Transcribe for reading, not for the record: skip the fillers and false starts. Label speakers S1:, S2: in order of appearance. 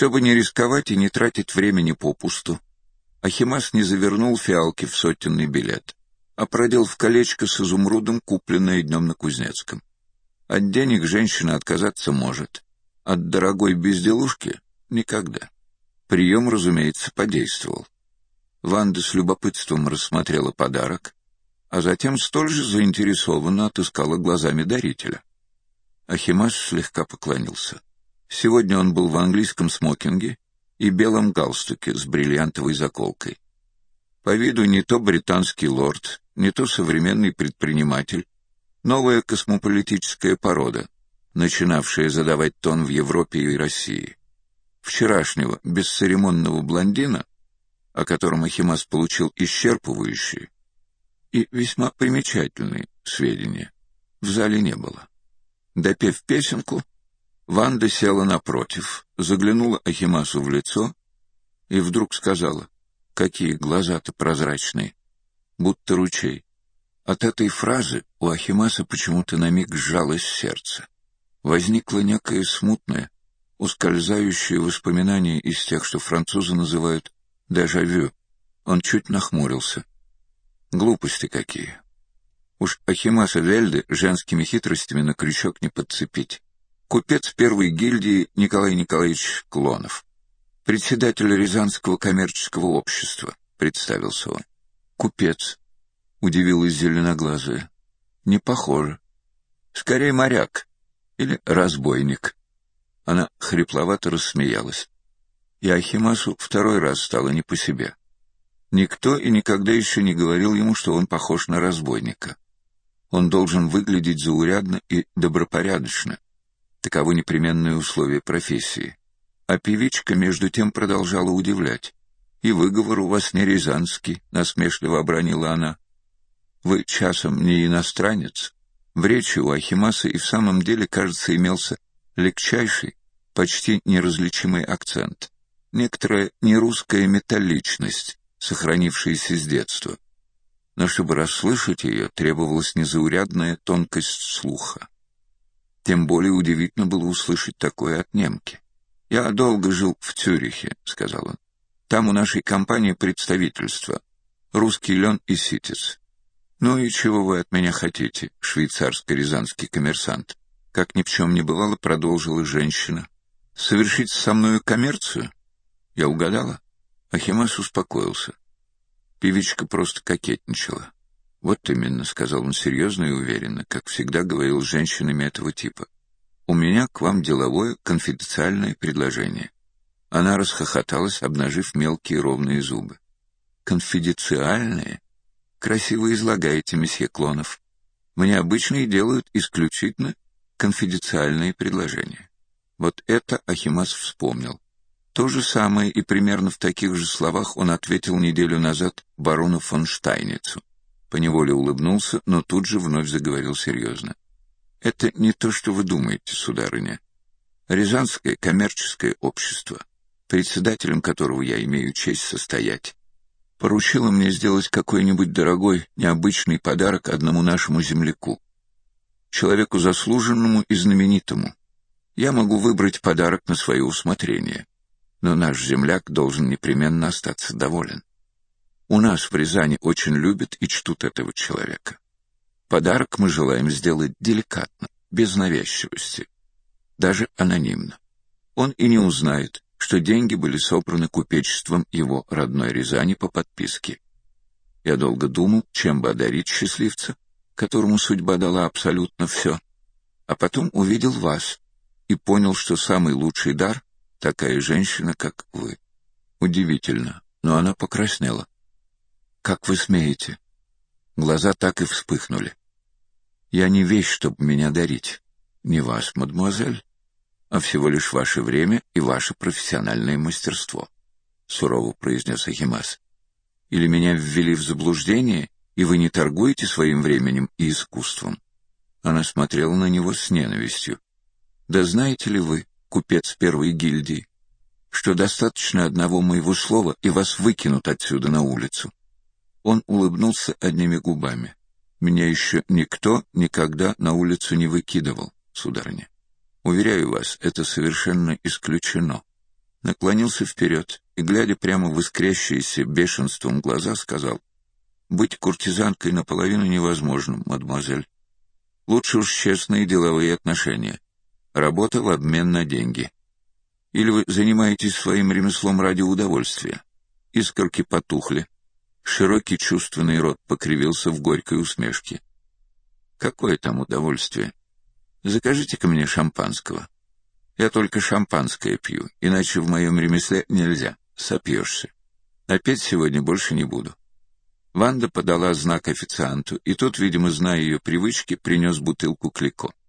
S1: Чтобы не рисковать и не тратить времени попусту, Ахимас не завернул фиалки в сотенный билет, а продел в колечко с изумрудом, купленное днем на Кузнецком. От денег женщина отказаться может, от дорогой безделушки — никогда. Прием, разумеется, подействовал. Ванда с любопытством рассмотрела подарок, а затем столь же заинтересованно отыскала глазами дарителя. Ахимас слегка поклонился. Сегодня он был в английском смокинге и белом галстуке с бриллиантовой заколкой. По виду не то британский лорд, не то современный предприниматель, новая космополитическая порода, начинавшая задавать тон в Европе и России. Вчерашнего бесцеремонного блондина, о котором Ахимас получил исчерпывающие и весьма примечательные сведения, в зале не было. Допев песенку, Ванда села напротив, заглянула Ахимасу в лицо и вдруг сказала: «Какие глаза-то прозрачные, будто ручей». От этой фразы у Ахимаса почему-то на миг сжалось сердце. Возникло некое смутное, ускользающее воспоминание из тех, что французы называют дежавю. Он чуть нахмурился. Глупости какие. Уж Ахимаса Вельде женскими хитростями на крючок не подцепить. Купец первой гильдии Николай Николаевич Клонов. Председатель Рязанского коммерческого общества, представился он. Купец, удивилась зеленоглазая. Не похоже. Скорее моряк или разбойник. Она хрипловато рассмеялась. И Ахимасу второй раз стало не по себе. Никто и никогда еще не говорил ему, что он похож на разбойника. Он должен выглядеть заурядно и добропорядочно. Таковы непременные условия профессии. А певичка между тем продолжала удивлять. «И выговор у вас не рязанский», — насмешливо обронила она. «Вы часом не иностранец?» В речи у Ахимаса и в самом деле, кажется, имелся легчайший, почти неразличимый акцент. Некоторая нерусская металличность, сохранившаяся с детства. Но чтобы расслышать ее, требовалась незаурядная тонкость слуха. Тем более удивительно было услышать такое от немки. «Я долго жил в Цюрихе», — сказал он. «Там у нашей компании представительство. Русский лен и ситец». «Ну и чего вы от меня хотите, швейцарско-рязанский коммерсант?» Как ни в чем не бывало, продолжила женщина. «Совершить со мною коммерцию?» «Я угадала?» Ахимас успокоился. Певичка просто кокетничала. «Вот именно», — сказал он серьезно и уверенно, как всегда говорил с женщинами этого типа. «У меня к вам деловое, конфиденциальное предложение». Она расхохоталась, обнажив мелкие ровные зубы. «Конфиденциальное? Красиво излагаете, месье Клонов. Мне обычно и делают исключительно конфиденциальные предложения». Вот это Ахимас вспомнил. То же самое и примерно в таких же словах он ответил неделю назад барону фон Штайницу. Поневоле улыбнулся, но тут же вновь заговорил серьезно. «Это не то, что вы думаете, сударыня. Рязанское коммерческое общество, председателем которого я имею честь состоять, поручило мне сделать какой-нибудь дорогой, необычный подарок одному нашему земляку, человеку заслуженному и знаменитому. Я могу выбрать подарок на свое усмотрение, но наш земляк должен непременно остаться доволен. У нас в Рязани очень любят и чтут этого человека. Подарок мы желаем сделать деликатно, без навязчивости, даже анонимно. Он и не узнает, что деньги были собраны купечеством его родной Рязани по подписке. Я долго думал, чем бы одарить счастливца, которому судьба дала абсолютно все, а потом увидел вас и понял, что самый лучший дар — такая женщина, как вы. Удивительно, но она покраснела. «Как вы смеете?» Глаза так и вспыхнули. «Я не вещь, чтобы меня дарить. Не вас, мадемуазель, а всего лишь ваше время и ваше профессиональное мастерство», — сурово произнес Ахимас. «Или меня ввели в заблуждение, и вы не торгуете своим временем и искусством?» Она смотрела на него с ненавистью. «Да знаете ли вы, купец первой гильдии, что достаточно одного моего слова, и вас выкинут отсюда на улицу?» Он улыбнулся одними губами. «Меня еще никто никогда на улицу не выкидывал, сударыня. Уверяю вас, это совершенно исключено. наклонился вперед и, глядя прямо в искрящиеся бешенством глаза, сказал: «Быть куртизанкой наполовину невозможно, мадемуазель. Лучше уж честные деловые отношения. Работа в обмен на деньги. Или вы занимаетесь своим ремеслом ради удовольствия?» Искорки потухли. Широкий чувственный рот покривился в горькой усмешке. «Какое там удовольствие? Закажите-ка мне шампанского. Я только шампанское пью, иначе в моем ремесле нельзя, сопьешься. А петь сегодня больше не буду». Ванда подала знак официанту, и тот, видимо, зная ее привычки, принес бутылку Клико.